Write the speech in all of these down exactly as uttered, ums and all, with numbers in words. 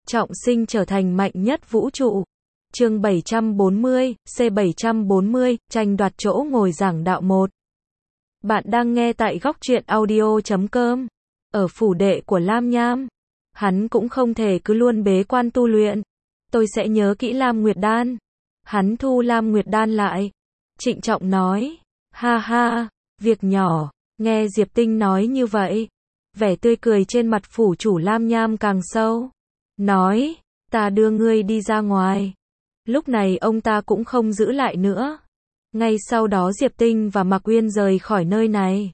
trọng sinh trở thành mạnh nhất vũ trụ. Chương bảy trăm bốn mươi, C bảy trăm bốn mươi, tranh đoạt chỗ ngồi giảng đạo một. Bạn đang nghe tại góc truyện audio chấm com. Ở phủ đệ của Lam Nham, hắn cũng không thể cứ luôn bế quan tu luyện. Tôi sẽ nhớ kỹ Lam Nguyệt Đan. Hắn thu Lam Nguyệt Đan lại, trịnh trọng nói, ha ha, việc nhỏ. Nghe Diệp Tinh nói như vậy, vẻ tươi cười trên mặt phủ chủ Lam Nham càng sâu. Nói, ta đưa ngươi đi ra ngoài. Lúc này ông ta cũng không giữ lại nữa. Ngay sau đó Diệp Tinh và Mạc Uyên rời khỏi nơi này.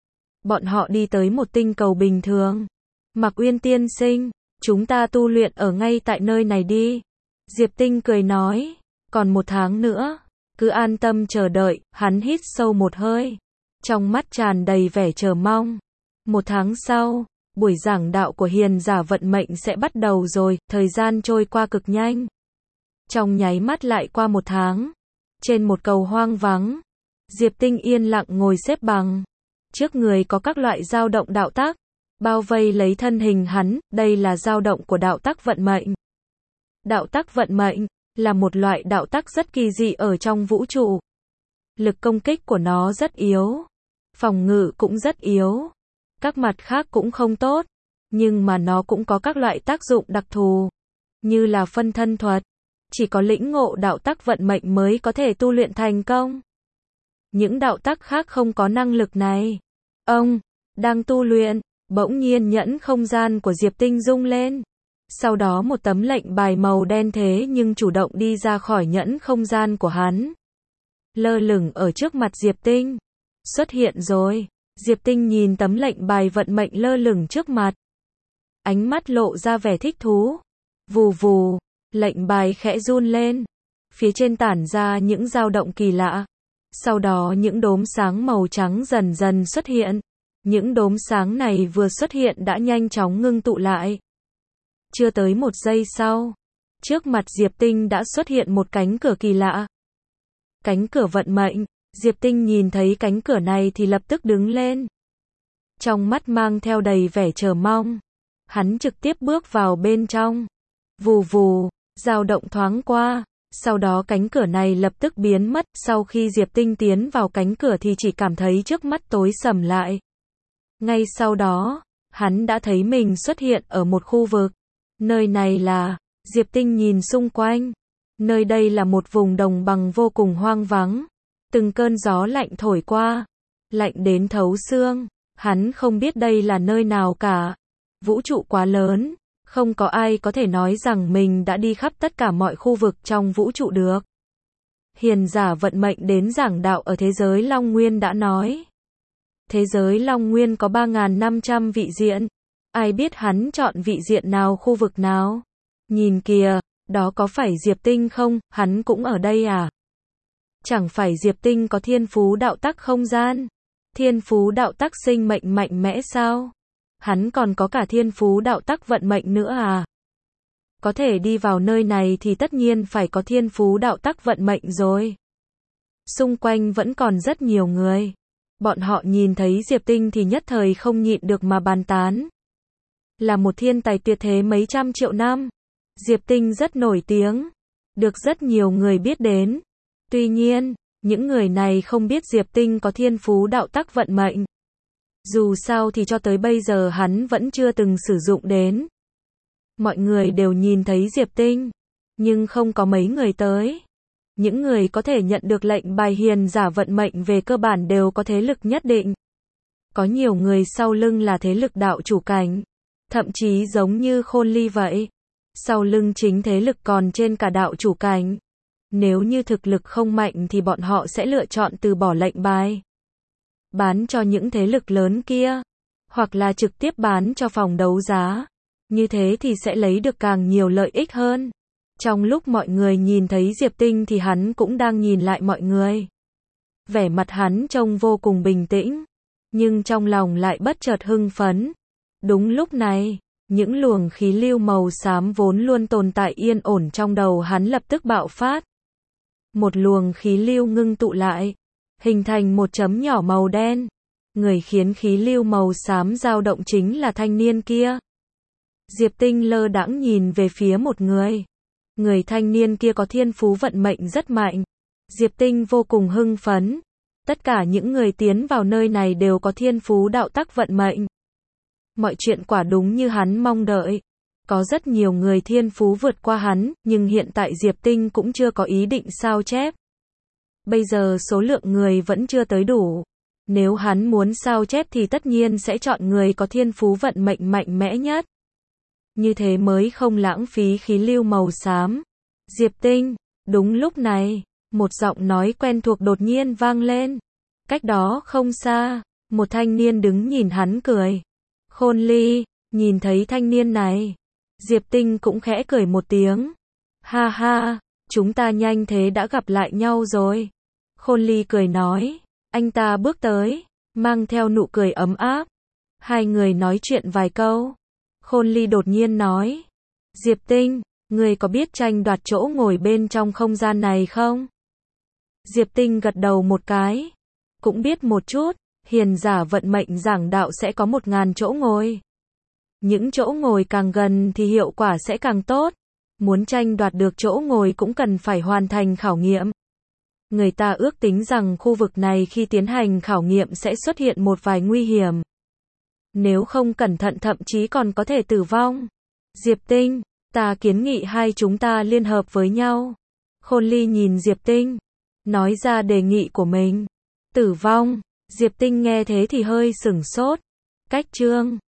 Bọn họ đi tới một tinh cầu bình thường. Mạc Uyên tiên sinh, chúng ta tu luyện ở ngay tại nơi này đi. Diệp Tinh cười nói, còn một tháng nữa, cứ an tâm chờ đợi. Hắn hít sâu một hơi, trong mắt tràn đầy vẻ chờ mong. Một tháng sau, buổi giảng đạo của hiền giả vận mệnh sẽ bắt đầu rồi. Thời gian trôi qua cực nhanh. Trong nháy mắt lại qua một tháng. Trên một cầu hoang vắng, Diệp Tinh yên lặng ngồi xếp bằng. Trước người có các loại dao động đạo tác, bao vây lấy thân hình hắn. Đây là dao động của đạo tác vận mệnh. Đạo tác vận mệnh là một loại đạo tác rất kỳ dị ở trong vũ trụ. Lực công kích của nó rất yếu, phòng ngự cũng rất yếu, các mặt khác cũng không tốt, nhưng mà nó cũng có các loại tác dụng đặc thù, như là phân thân thuật. Chỉ có lĩnh ngộ đạo tác vận mệnh mới có thể tu luyện thành công. Những đạo tác khác không có năng lực này. Ông đang tu luyện, bỗng nhiên nhẫn không gian của Diệp Tinh rung lên. Sau đó một tấm lệnh bài màu đen thế nhưng chủ động đi ra khỏi nhẫn không gian của hắn. Lơ lửng ở trước mặt Diệp Tinh. Xuất hiện rồi. Diệp Tinh nhìn tấm lệnh bài vận mệnh lơ lửng trước mặt. Ánh mắt lộ ra vẻ thích thú. Vù vù, lệnh bài khẽ run lên. Phía trên tản ra những dao động kỳ lạ. Sau đó những đốm sáng màu trắng dần dần xuất hiện. Những đốm sáng này vừa xuất hiện đã nhanh chóng ngưng tụ lại. Chưa tới một giây sau, trước mặt Diệp Tinh đã xuất hiện một cánh cửa kỳ lạ. Cánh cửa vận mệnh. Diệp Tinh nhìn thấy cánh cửa này thì lập tức đứng lên. Trong mắt mang theo đầy vẻ chờ mong. Hắn trực tiếp bước vào bên trong. Vù vù, dao động thoáng qua. Sau đó cánh cửa này lập tức biến mất. Sau khi Diệp Tinh tiến vào cánh cửa thì chỉ cảm thấy trước mắt tối sầm lại. Ngay sau đó, hắn đã thấy mình xuất hiện ở một khu vực. Nơi này là, Diệp Tinh nhìn xung quanh. Nơi đây là một vùng đồng bằng vô cùng hoang vắng. Từng cơn gió lạnh thổi qua. Lạnh đến thấu xương. Hắn không biết đây là nơi nào cả. Vũ trụ quá lớn. Không có ai có thể nói rằng mình đã đi khắp tất cả mọi khu vực trong vũ trụ được. Hiền giả vận mệnh đến giảng đạo ở thế giới Long Nguyên đã nói. Thế giới Long Nguyên có ba nghìn năm trăm vị diện. Ai biết hắn chọn vị diện nào, khu vực nào? Nhìn kìa, đó có phải Diệp Tinh không? Hắn cũng ở đây à? Chẳng phải Diệp Tinh có thiên phú đạo tắc không gian? Thiên phú đạo tắc sinh mệnh mạnh mẽ sao? Hắn còn có cả thiên phú đạo tắc vận mệnh nữa à? Có thể đi vào nơi này thì tất nhiên phải có thiên phú đạo tắc vận mệnh rồi. Xung quanh vẫn còn rất nhiều người. Bọn họ nhìn thấy Diệp Tinh thì nhất thời không nhịn được mà bàn tán. Là một thiên tài tuyệt thế mấy trăm triệu năm. Diệp Tinh rất nổi tiếng. Được rất nhiều người biết đến. Tuy nhiên, những người này không biết Diệp Tinh có thiên phú đạo tắc vận mệnh. Dù sao thì cho tới bây giờ hắn vẫn chưa từng sử dụng đến. Mọi người đều nhìn thấy Diệp Tinh, nhưng không có mấy người tới. Những người có thể nhận được lệnh bài hiền giả vận mệnh về cơ bản đều có thế lực nhất định. Có nhiều người sau lưng là thế lực đạo chủ cảnh. Thậm chí giống như Khôn Ly vậy. Sau lưng chính thế lực còn trên cả đạo chủ cảnh. Nếu như thực lực không mạnh thì bọn họ sẽ lựa chọn từ bỏ lệnh bài. Bán cho những thế lực lớn kia. Hoặc là trực tiếp bán cho phòng đấu giá. Như thế thì sẽ lấy được càng nhiều lợi ích hơn. Trong lúc mọi người nhìn thấy Diệp Tinh thì hắn cũng đang nhìn lại mọi người. Vẻ mặt hắn trông vô cùng bình tĩnh. Nhưng trong lòng lại bất chợt hưng phấn. Đúng lúc này, những luồng khí lưu màu xám vốn luôn tồn tại yên ổn trong đầu hắn lập tức bạo phát. Một luồng khí lưu ngưng tụ lại, hình thành một chấm nhỏ màu đen. Người khiến khí lưu màu xám dao động chính là thanh niên kia. Diệp Tinh lơ đãng nhìn về phía một người. Người thanh niên kia có thiên phú vận mệnh rất mạnh. Diệp Tinh vô cùng hưng phấn. Tất cả những người tiến vào nơi này đều có thiên phú đạo tắc vận mệnh. Mọi chuyện quả đúng như hắn mong đợi. Có rất nhiều người thiên phú vượt qua hắn, nhưng hiện tại Diệp Tinh cũng chưa có ý định sao chép. Bây giờ số lượng người vẫn chưa tới đủ. Nếu hắn muốn sao chép thì tất nhiên sẽ chọn người có thiên phú vận mệnh mạnh mẽ nhất. Như thế mới không lãng phí khí lưu màu xám. Diệp Tinh, đúng lúc này, một giọng nói quen thuộc đột nhiên vang lên. Cách đó không xa, một thanh niên đứng nhìn hắn cười. Khôn Ly, nhìn thấy thanh niên này, Diệp Tinh cũng khẽ cười một tiếng. Ha ha, chúng ta nhanh thế đã gặp lại nhau rồi. Khôn Ly cười nói, anh ta bước tới, mang theo nụ cười ấm áp. Hai người nói chuyện vài câu. Khôn Ly đột nhiên nói, Diệp Tinh, người có biết tranh đoạt chỗ ngồi bên trong không gian này không? Diệp Tinh gật đầu một cái. Cũng biết một chút, hiền giả vận mệnh giảng đạo sẽ có một ngàn chỗ ngồi. Những chỗ ngồi càng gần thì hiệu quả sẽ càng tốt. Muốn tranh đoạt được chỗ ngồi cũng cần phải hoàn thành khảo nghiệm. Người ta ước tính rằng khu vực này khi tiến hành khảo nghiệm sẽ xuất hiện một vài nguy hiểm. Nếu không cẩn thận thậm chí còn có thể tử vong. Diệp Tinh, ta kiến nghị hai chúng ta liên hợp với nhau. Khôn Ly nhìn Diệp Tinh, nói ra đề nghị của mình. Tử vong, Diệp Tinh nghe thế thì hơi sửng sốt. Cách chương